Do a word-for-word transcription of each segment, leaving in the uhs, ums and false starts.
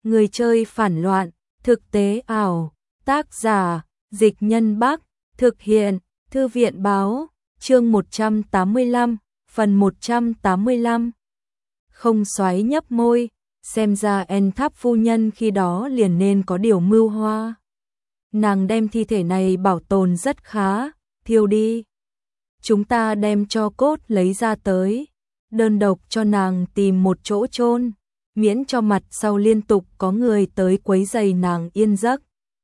Người chơi phản loạn, thực tế ảo, tác giả, Dịch Nhân Bắc, thực hiện, Thư viện báo, chương một trăm tám mươi lăm, phần một trăm tám mươi lăm. Không Soái nhấp môi, xem ra En Tháp phu nhân khi đó liền nên có điều mưu hoa. Nàng đem thi thể này bảo tồn rất khá, thiêu đi. Chúng ta đem tro cốt lấy ra tới, đơn độc cho nàng tìm một chỗ chôn, miễn cho mặt sau liên tục có người tới quấy rầy nàng yên giấc.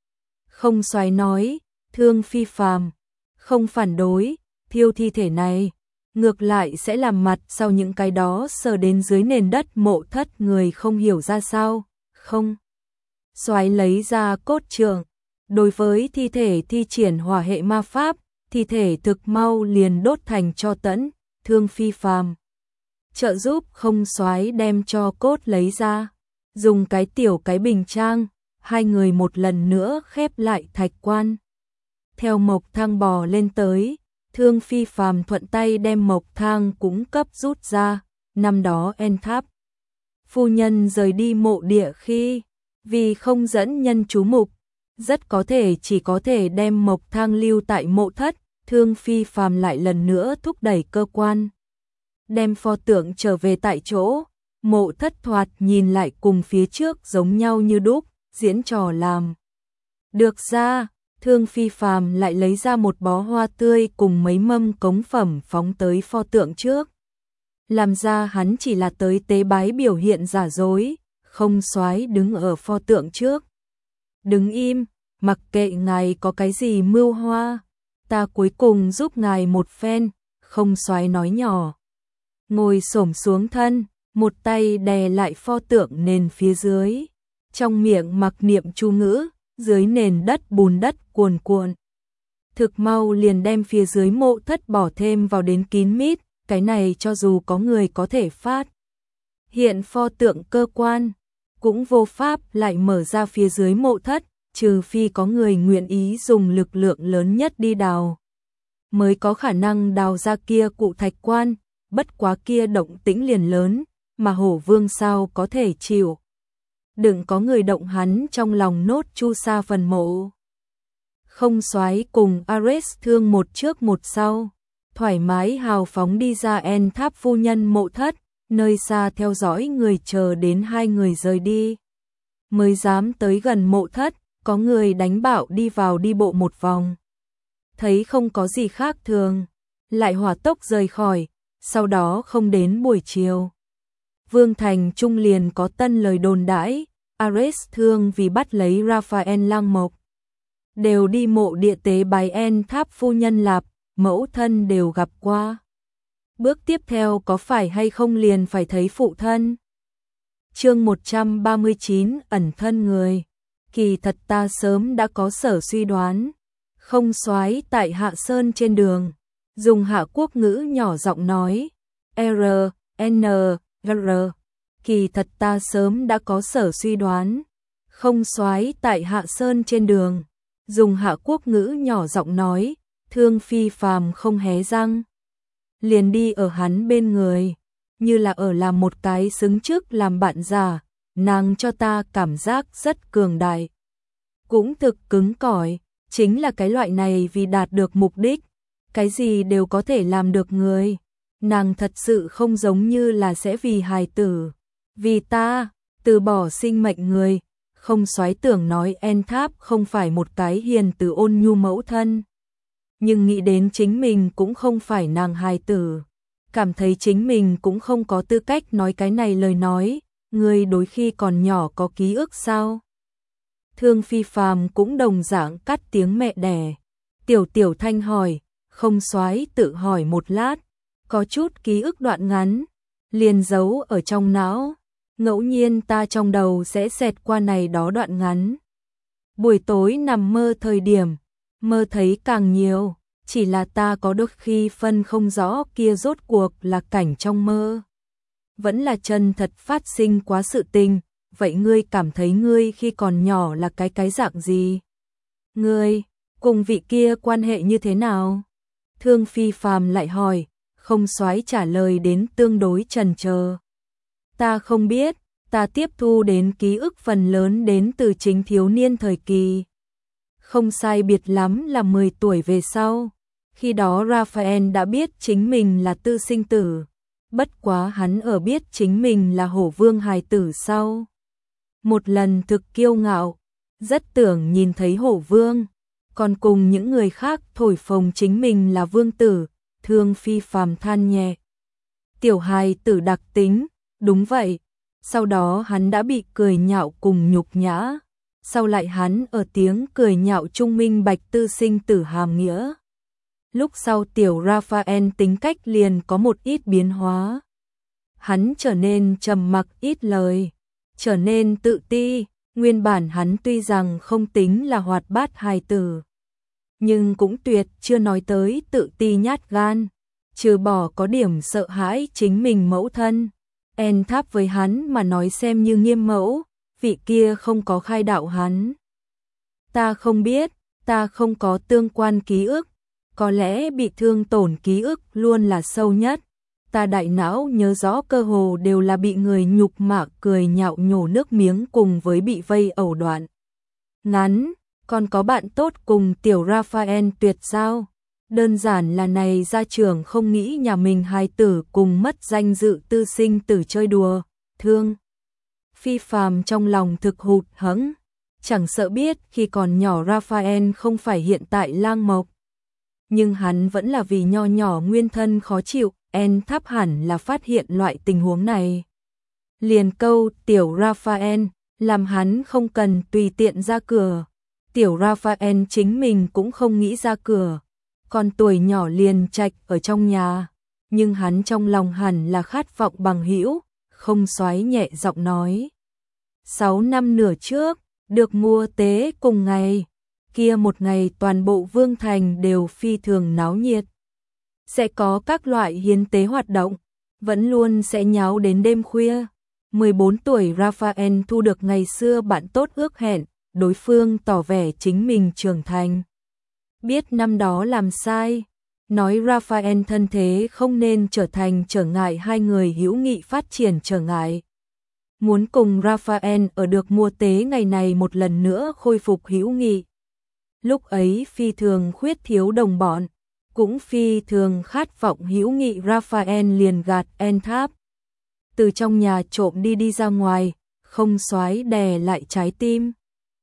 Không Soái nói, Thương Phi Phàm không phản đối, thiêu thi thể này, ngược lại sẽ làm mặt sau những cái đó sờ đến dưới nền đất mộ thất người không hiểu ra sao. Không Soái lấy ra cốt trượng, đối với thi thể thi triển hỏa hệ ma pháp, thi thể thực mau liền đốt thành tro tẫn. Thương Phi Phàm trợ giúp Không Soái đem cho cốt lấy ra, dùng cái tiểu cái bình trang, hai người một lần nữa khép lại thạch quan. Theo mộc thang bò lên tới, Thương Phi Phàm thuận tay đem mộc thang cũng cấp rút ra. Năm đó En Tháp phu nhân rời đi mộ địa khi, vì không dẫn nhân chú mục, rất có thể chỉ có thể đem mộc thang lưu tại mộ thất. Thương Phi Phàm lại lần nữa thúc đẩy cơ quan, đem pho tượng trở về tại chỗ. Mộ thất thoạt nhìn lại cùng phía trước giống nhau như đúc, diễn trò làm được ra. Thương Phi Phàm lại lấy ra một bó hoa tươi cùng mấy mâm cống phẩm phóng tới pho tượng trước. Làm ra hắn chỉ là tới tế bái biểu hiện giả dối. Không Soái đứng ở pho tượng trước, đứng im, mặc kệ ngài có cái gì mưu hoa, ta cuối cùng giúp ngài một phen. Không Soái nói nhỏ, ngồi xổm xuống thân, một tay đè lại pho tượng nền phía dưới, trong miệng mặc niệm chú ngữ. Dưới nền đất bùn đất cuồn cuộn, thực mau liền đem phía dưới mộ thất bỏ thêm vào đến kín mít. Cái này cho dù có người có thể phát hiện pho tượng cơ quan, cũng vô pháp lại mở ra phía dưới mộ thất, trừ phi có người nguyện ý dùng lực lượng lớn nhất đi đào, mới có khả năng đào ra kia cụ thạch quan. Bất quá kia động tĩnh liền lớn, mà Hổ Vương sao có thể chịu đừng có người động hắn trong lòng nốt chu sa phần mộ. Không Soái cùng Ares Thương một trước một sau, thoải mái hào phóng đi ra En Tháp phu nhân mộ thất, nơi xa theo dõi người chờ đến hai người rời đi, mới dám tới gần mộ thất. Có người đánh bạo đi vào đi bộ một vòng, thấy không có gì khác thường, lại hỏa tốc rời khỏi. Sau đó không đến buổi chiều, Vương Thành Trung liền có tân lời đồn đãi, Ares Thương vì bắt lấy Raphael Lang Mộc, đều đi mộ địa tế bái En Tháp phu nhân lạp, mẫu thân đều gặp qua. Bước tiếp theo có phải hay không liền phải thấy phụ thân. Chương một trăm ba mươi chín, ẩn thân người. Kỳ thật ta sớm đã có sở suy đoán. Không Soái tại Hạ Sơn trên đường, dùng Hạ Quốc ngữ nhỏ giọng nói, R, N, R. Kỳ thật ta sớm đã có sở suy đoán. Không Soái tại Hạ Sơn trên đường, dùng Hạ Quốc ngữ nhỏ giọng nói. Thương Phi Phàm không hé răng, liền đi ở hắn bên người, như là ở làm một cái xứng trước làm bạn già. Nàng cho ta cảm giác rất cường đại, cũng thực cứng cỏi, chính là cái loại này vì đạt được mục đích, cái gì đều có thể làm được người. Nàng thật sự không giống như là sẽ vì hài tử, vì ta, từ bỏ sinh mệnh người. Không Soái tưởng nói En Tháp không phải một cái hiền từ ôn nhu mẫu thân, nhưng nghĩ đến chính mình cũng không phải nàng hài tử, cảm thấy chính mình cũng không có tư cách nói cái này lời nói. Người đối khi còn nhỏ có ký ức sao? Thương Phi Phàm cũng đồng dạng cắt tiếng mẹ đẻ. Tiểu Tiểu Thanh hỏi. Không Soái tự hỏi một lát, có chút ký ức đoạn ngắn, liền giấu ở trong não. Ngẫu nhiên ta trong đầu sẽ xẹt qua này đó đoạn ngắn. Buổi tối nằm mơ thời điểm, mơ thấy càng nhiều, chỉ là ta có đôi khi phân không rõ kia rốt cuộc là cảnh trong mơ, vẫn là chân thật phát sinh quá sự tình. Vậy ngươi cảm thấy ngươi khi còn nhỏ là cái cái dạng gì? Ngươi cùng vị kia quan hệ như thế nào? Thương Phi Phàm lại hỏi. Không Soái trả lời đến tương đối chần chờ. Ta không biết, ta tiếp thu đến ký ức phần lớn đến từ chính thiếu niên thời kỳ. Không sai biệt lắm là mười tuổi về sau. Khi đó Raphael đã biết chính mình là tư sinh tử. Bất quá hắn ở biết chính mình là hổ vương hài tử sau. Một lần thực kiêu ngạo, rất tưởng nhìn thấy hổ vương, còn cùng những người khác thổi phồng chính mình là vương tử, Thương Phi Phàm than nhẹ. Tiểu hài tử đặc tính, đúng vậy. Sau đó hắn đã bị cười nhạo cùng nhục nhã. Sau lại hắn ở tiếng cười nhạo trung minh bạch tư sinh tử hàm nghĩa. Lúc sau tiểu Raphael tính cách liền có một ít biến hóa. Hắn trở nên trầm mặc ít lời, trở nên tự ti. Nguyên bản hắn tuy rằng không tính là hoạt bát hài tử, nhưng cũng tuyệt chưa nói tới tự ti nhát gan, trừ bỏ có điểm sợ hãi chính mình mẫu thân. En Tháp với hắn mà nói xem như nghiêm mẫu, vị kia không có khai đạo hắn. Ta không biết, ta không có tương quan ký ức, có lẽ bị thương tổn ký ức luôn là sâu nhất. Ta đại não nhớ rõ cơ hồ đều là bị người nhục mạ cười nhạo nhổ nước miếng cùng với bị vây ẩu đoạn. Ngắn, còn có bạn tốt cùng tiểu Raphael tuyệt giao. Đơn giản là này gia trưởng không nghĩ nhà mình hài tử cùng mất danh dự tư sinh tử chơi đùa, Thương Phi Phàm trong lòng thực hụt hẫng, chẳng sợ biết khi còn nhỏ Raphael không phải hiện tại lang mộc. Nhưng hắn vẫn là vì nho nhỏ nguyên thân khó chịu, En Tháp hẳn là phát hiện loại tình huống này. Liền câu tiểu Raphael, làm hắn không cần tùy tiện ra cửa. Tiểu Raphael chính mình cũng không nghĩ ra cửa, còn tuổi nhỏ liền trạch ở trong nhà. Nhưng hắn trong lòng hẳn là khát vọng bằng hữu, không xoáy nhẹ giọng nói. Sáu năm nửa trước, được mua tế cùng ngày. Kia một ngày toàn bộ Vương Thành đều phi thường náo nhiệt. Sẽ có các loại hiến tế hoạt động, vẫn luôn sẽ nháo đến đêm khuya. mười bốn tuổi Raphael thu được ngày xưa bạn tốt ước hẹn, đối phương tỏ vẻ chính mình trưởng thành. Biết năm đó làm sai, nói Raphael thân thế không nên trở thành trở ngại hai người hữu nghị phát triển trở ngại. Muốn cùng Raphael ở được mua tế ngày này một lần nữa khôi phục hữu nghị. Lúc ấy phi thường khuyết thiếu đồng bọn, cũng phi thường khát vọng hữu nghị. Raphael liền gạt En Tháp, từ trong nhà trộm đi đi ra ngoài, không xoáy đè lại trái tim.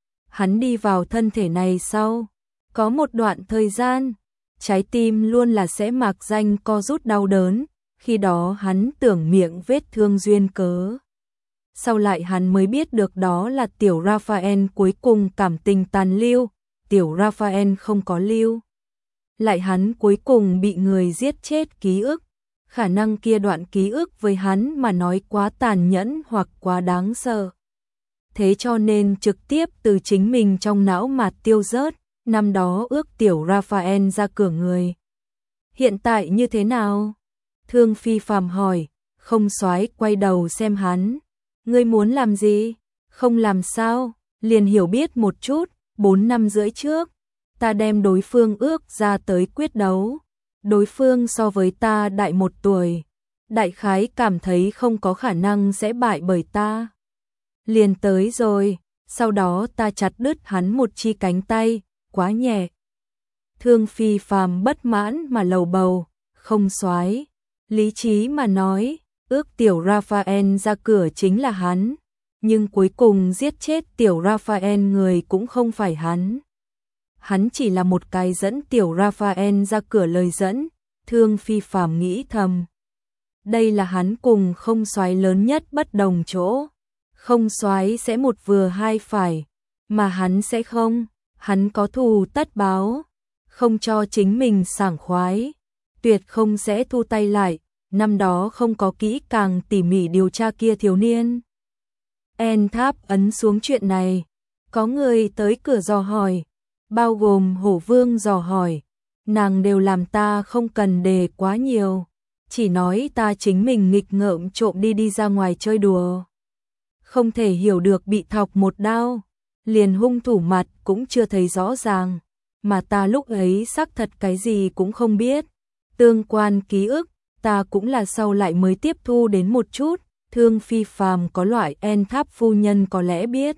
Hắn đi vào thân thể này sau, có một đoạn thời gian, trái tim luôn là sẽ mạc danh co rút đau đớn, khi đó hắn tưởng miệng vết thương duyên cớ. Sau lại hắn mới biết được đó là tiểu Raphael cuối cùng cảm tình tàn lưu, tiểu Raphael không có lưu. Lại hắn cuối cùng bị người giết chết ký ức, khả năng kia đoạn ký ức với hắn mà nói quá tàn nhẫn hoặc quá đáng sợ. Thế cho nên trực tiếp từ chính mình trong não mà tiêu rớt, năm đó ước tiểu Raphael ra cửa người. Hiện tại như thế nào? Thương Phi Phàm hỏi, không xoáy quay đầu xem hắn. Ngươi muốn làm gì? Không làm sao, liền hiểu biết một chút, bốn năm rưỡi trước. Ta đem đối phương ước ra tới quyết đấu. Đối phương so với ta đại một tuổi. Đại khái cảm thấy không có khả năng sẽ bại bởi ta. Liền tới rồi, sau đó ta chặt đứt hắn một chi cánh tay, quá nhẹ. Thương Phi Phàm bất mãn mà lầu bầu, không xoái. Lý trí mà nói, ước tiểu Raphael ra cửa chính là hắn. Nhưng cuối cùng giết chết tiểu Raphael người cũng không phải hắn. Hắn chỉ là một cái dẫn tiểu Raphael ra cửa lời dẫn, Thương Phi Phàm nghĩ thầm. Đây là hắn cùng không xoáy lớn nhất bất đồng chỗ. Không xoáy sẽ một vừa hai phải, mà hắn sẽ không, hắn có thù tất báo, không cho chính mình sảng khoái, tuyệt không sẽ thu tay lại, năm đó không có kỹ càng tỉ mỉ điều tra kia thiếu niên. En Tháp ấn xuống chuyện này, có người tới cửa dò hỏi, bao gồm Hổ Vương dò hỏi, nàng đều làm ta không cần đề quá nhiều, chỉ nói ta chính mình nghịch ngợm trộm đi đi ra ngoài chơi đùa. Không thể hiểu được bị thọc một đao, liền hung thủ mặt cũng chưa thấy rõ ràng, mà ta lúc ấy xác thật cái gì cũng không biết. Tương quan ký ức, ta cũng là sau lại mới tiếp thu đến một chút, Thương Phi Phàm có loại En Tháp phu nhân có lẽ biết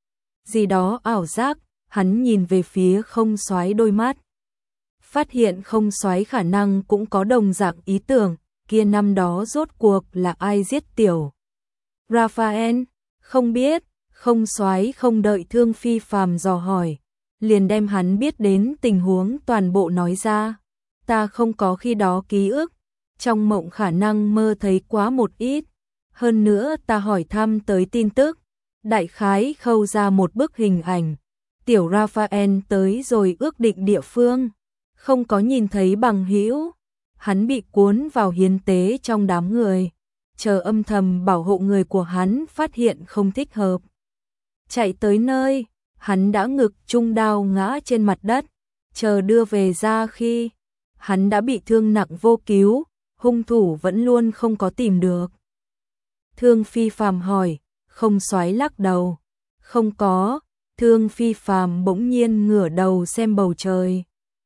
gì đó ảo giác, hắn nhìn về phía Không Soái đôi mắt. Phát hiện Không Soái khả năng cũng có đồng dạng ý tưởng, kia năm đó rốt cuộc là ai giết tiểu Raphael? Không biết, Không Soái không đợi Thương Phi Phàm dò hỏi, liền đem hắn biết đến tình huống toàn bộ nói ra. Ta không có khi đó ký ức, trong mộng khả năng mơ thấy quá một ít, hơn nữa ta hỏi thăm tới tin tức, đại khái khâu ra một bức hình ảnh, tiểu Raphael tới rồi ước định địa phương, không có nhìn thấy bằng hữu, hắn bị cuốn vào hiến tế trong đám người, chờ âm thầm bảo hộ người của hắn phát hiện không thích hợp. Chạy tới nơi, hắn đã ngực trung đao ngã trên mặt đất, chờ đưa về ra khi hắn đã bị thương nặng vô cứu, hung thủ vẫn luôn không có tìm được. Thương Phi Phàm hỏi, Không Soái lắc đầu, không có. Thương Phi Phàm bỗng nhiên ngửa đầu xem bầu trời.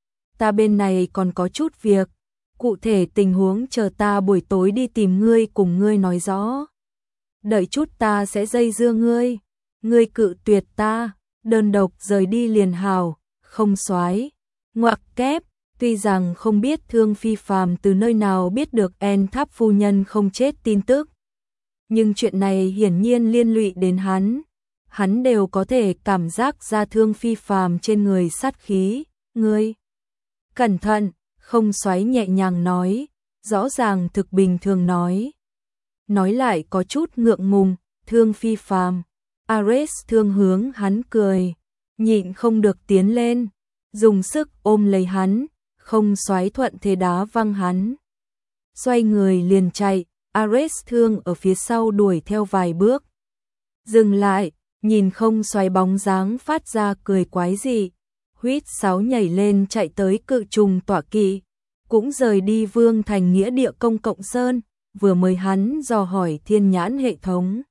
Ta bên này còn có chút việc, cụ thể tình huống chờ ta buổi tối đi tìm ngươi cùng ngươi nói rõ. Đợi chút ta sẽ dây dưa ngươi, ngươi cự tuyệt ta, đơn độc rời đi liền hào. Không Soái ngoặc kép, tuy rằng không biết Thương Phi Phàm từ nơi nào biết được En Tháp phu nhân không chết tin tức, nhưng chuyện này hiển nhiên liên lụy đến hắn. Hắn đều có thể cảm giác ra Thương Phi Phàm trên người sát khí. Ngươi cẩn thận, Không Soái nhẹ nhàng nói, rõ ràng thực bình thường nói. Nói lại có chút ngượng ngùng, Thương Phi Phàm. Ares thương hướng hắn cười, nhịn không được tiến lên, dùng sức ôm lấy hắn, Không Soái thuận thế đá văng hắn. Xoay người liền chạy, Ares thương ở phía sau đuổi theo vài bước. Dừng lại, nhìn Không Soái bóng dáng phát ra cười quái dị, huýt sáo nhảy lên chạy tới cự trùng tọa kỵ, cũng rời đi Vương Thành nghĩa địa công cộng sơn, vừa mới hắn dò hỏi thiên nhãn hệ thống.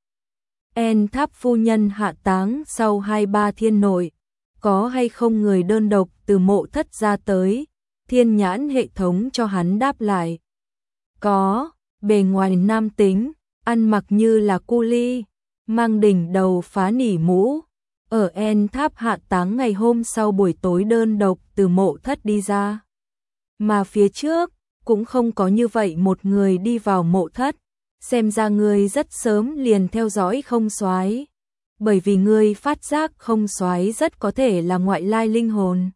En Tháp phu nhân hạ táng sau hai ba thiên nội, có hay không người đơn độc từ mộ thất ra tới, thiên nhãn hệ thống cho hắn đáp lại. Có, bề ngoài nam tính, ăn mặc như là cu ly, mang đỉnh đầu phá nỉ mũ, ở En Tháp hạ táng ngày hôm sau buổi tối đơn độc từ mộ thất đi ra. Mà phía trước, cũng không có như vậy một người đi vào mộ thất, xem ra ngươi rất sớm liền theo dõi Không Soái, bởi vì ngươi phát giác Không Soái rất có thể là ngoại lai linh hồn.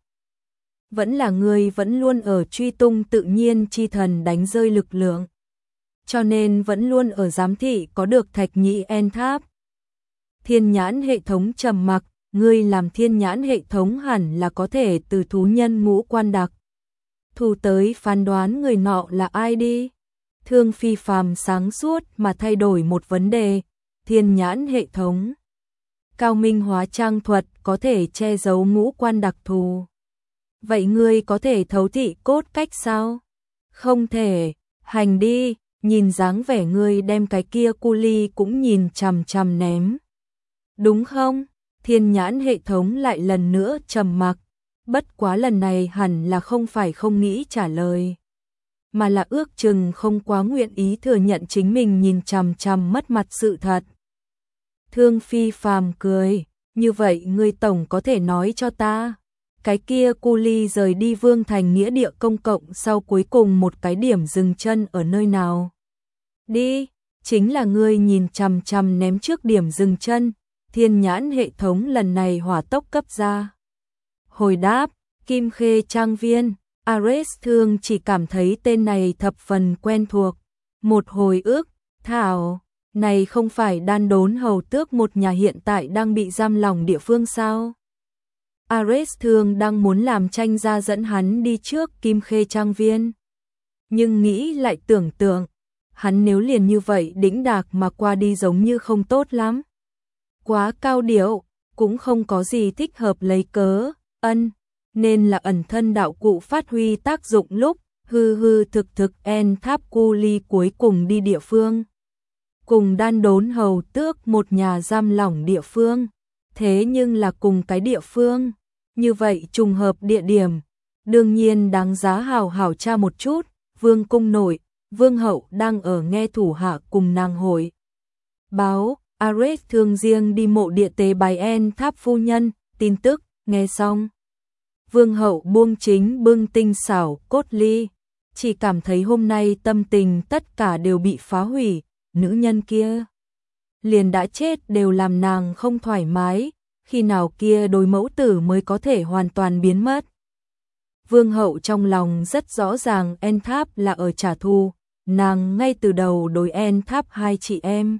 Vẫn là ngươi vẫn luôn ở truy tung tự nhiên chi thần đánh rơi lực lượng, cho nên vẫn luôn ở giám thị có được thạch nhị En Tháp. Thiên nhãn hệ thống trầm mặc, ngươi làm thiên nhãn hệ thống hẳn là có thể từ thú nhân ngũ quan đặc thù tới phán đoán người nọ là ai đi. Thương Phi Phàm sáng suốt mà thay đổi một vấn đề, thiên nhãn hệ thống. Cao minh hóa trang thuật có thể che giấu ngũ quan đặc thù. Vậy ngươi có thể thấu thị cốt cách sao? Không thể, hành đi, nhìn dáng vẻ ngươi đem cái kia cu ly cũng nhìn chằm chằm ném. Đúng không? Thiên nhãn hệ thống lại lần nữa trầm mặc, bất quá lần này hẳn là không phải không nghĩ trả lời, mà là ước chừng không quá nguyện ý thừa nhận chính mình nhìn chằm chằm mất mặt sự thật. Thương Phi Phàm cười, như vậy ngươi tổng có thể nói cho ta, cái kia cu ly rời đi Vương Thành nghĩa địa công cộng sau cuối cùng một cái điểm dừng chân ở nơi nào? Đi, chính là ngươi nhìn chằm chằm ném trước điểm dừng chân. Thiên nhãn hệ thống lần này hỏa tốc cấp ra. Hồi đáp, Kim Khê Trang Viên. Ares thương chỉ cảm thấy tên này thập phần quen thuộc. Một hồi ức, thảo, này không phải Đan Đốn hầu tước một nhà hiện tại đang bị giam lỏng địa phương sao? Ares thương đang muốn làm tranh ra dẫn hắn đi trước Kim Khê Trang Viên. Nhưng nghĩ lại tưởng tượng, hắn nếu liền như vậy đĩnh đạc mà qua đi giống như không tốt lắm. Quá cao điệu, cũng không có gì thích hợp lấy cớ, ân, nên là ẩn thân đạo cụ phát huy tác dụng lúc, hư hư thực thực En Tháp cu ly cuối cùng đi địa phương. Cùng Đan Đốn hầu tước một nhà giam lỏng địa phương, thế nhưng là cùng cái địa phương, như vậy trùng hợp địa điểm, đương nhiên đáng giá hào hào tra một chút. Vương cung nội, Vương hậu đang ở nghe thủ hạ cùng nàng hội. báo, Ares thường riêng đi mộ địa tế bái En Tháp phu nhân, tin tức, nghe xong. Vương hậu buông chính bưng tinh xảo cốt ly, chỉ cảm thấy hôm nay tâm tình tất cả đều bị phá hủy, nữ nhân kia liền đã chết đều làm nàng không thoải mái, khi nào kia đối mẫu tử mới có thể hoàn toàn biến mất. Vương hậu trong lòng rất rõ ràng En Tháp là ở trả thù, nàng ngay từ đầu đối En Tháp hai chị em.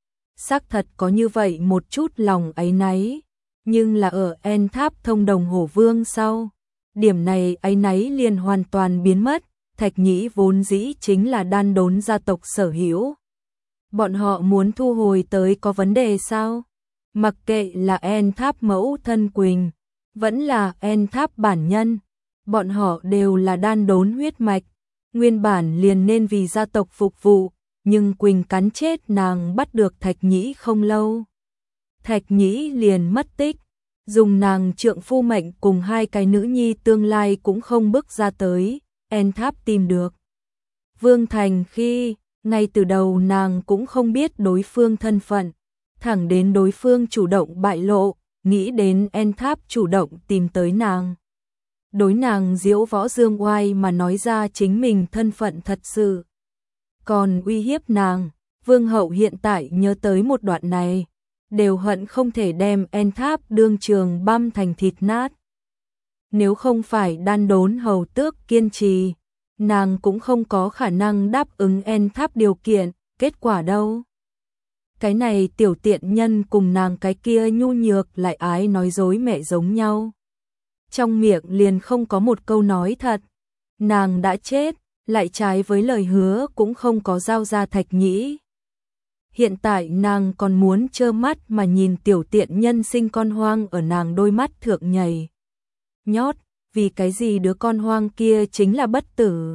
Xác thật có như vậy một chút lòng áy náy, nhưng là ở En Tháp thông đồng Hổ Vương sau. Điểm này áy náy liền hoàn toàn biến mất, Thạch Nhĩ vốn dĩ chính là đan đốn gia tộc sở hữu. Bọn họ muốn thu hồi tới có vấn đề sao? Mặc kệ là En Tháp mẫu thân Quỳnh, vẫn là En Tháp bản nhân, bọn họ đều là đan đốn huyết mạch, nguyên bản liền nên vì gia tộc phục vụ, nhưng Quỳnh cắn chết nàng bắt được Thạch Nhĩ không lâu. Thạch Nhĩ liền mất tích, dùng nàng trượng phu mệnh cùng hai cái nữ nhi tương lai cũng không bước ra tới, En Tháp tìm được. Vương Thành khi, ngay từ đầu nàng cũng không biết đối phương thân phận, thẳng đến đối phương chủ động bại lộ, nghĩ đến En Tháp chủ động tìm tới nàng. Đối nàng diễu võ dương oai mà nói ra chính mình thân phận thật sự. Còn uy hiếp nàng, Vương hậu hiện tại nhớ tới một đoạn này, đều hận không thể đem En Tháp đương trường băm thành thịt nát. Nếu không phải đan đốn hầu tước kiên trì, nàng cũng không có khả năng đáp ứng En Tháp điều kiện, kết quả đâu. Cái này tiểu tiện nhân cùng nàng cái kia nhu nhược lại ái nói dối mẹ giống nhau. Trong miệng liền không có một câu nói thật, nàng đã chết, lại trái với lời hứa cũng không có giao ra Thạch Nhĩ. Hiện tại nàng còn muốn trơ mắt mà nhìn tiểu tiện nhân sinh con hoang ở nàng đôi mắt thượng nhảy. Nhót, vì cái gì đứa con hoang kia chính là bất tử?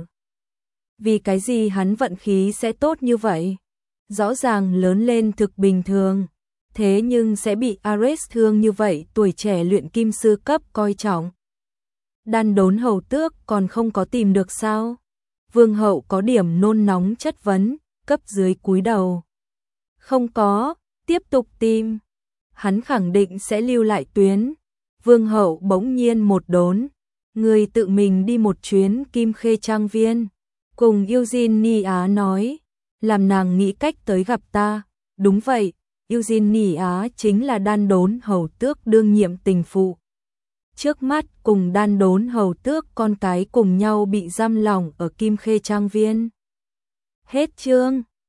Vì cái gì hắn vận khí sẽ tốt như vậy? Rõ ràng lớn lên thực bình thường, thế nhưng sẽ bị Ares thương như vậy tuổi trẻ luyện kim sư cấp coi trọng. Đan đốn hầu tước còn không có tìm được sao? Vương hậu có điểm nôn nóng chất vấn, cấp dưới cúi đầu. Không có, tiếp tục tìm. Hắn khẳng định sẽ lưu lại tuyến. Vương hậu bỗng nhiên một đốn, người tự mình đi một chuyến Kim Khê Trang Viên, cùng Eugenia nói, làm nàng nghĩ cách tới gặp ta. Đúng vậy, Eugenia chính là đan đốn hầu tước đương nhiệm tình phụ. Trước mắt cùng đan đốn hầu tước con cái cùng nhau bị giam lỏng ở Kim Khê Trang Viên. Hết chương.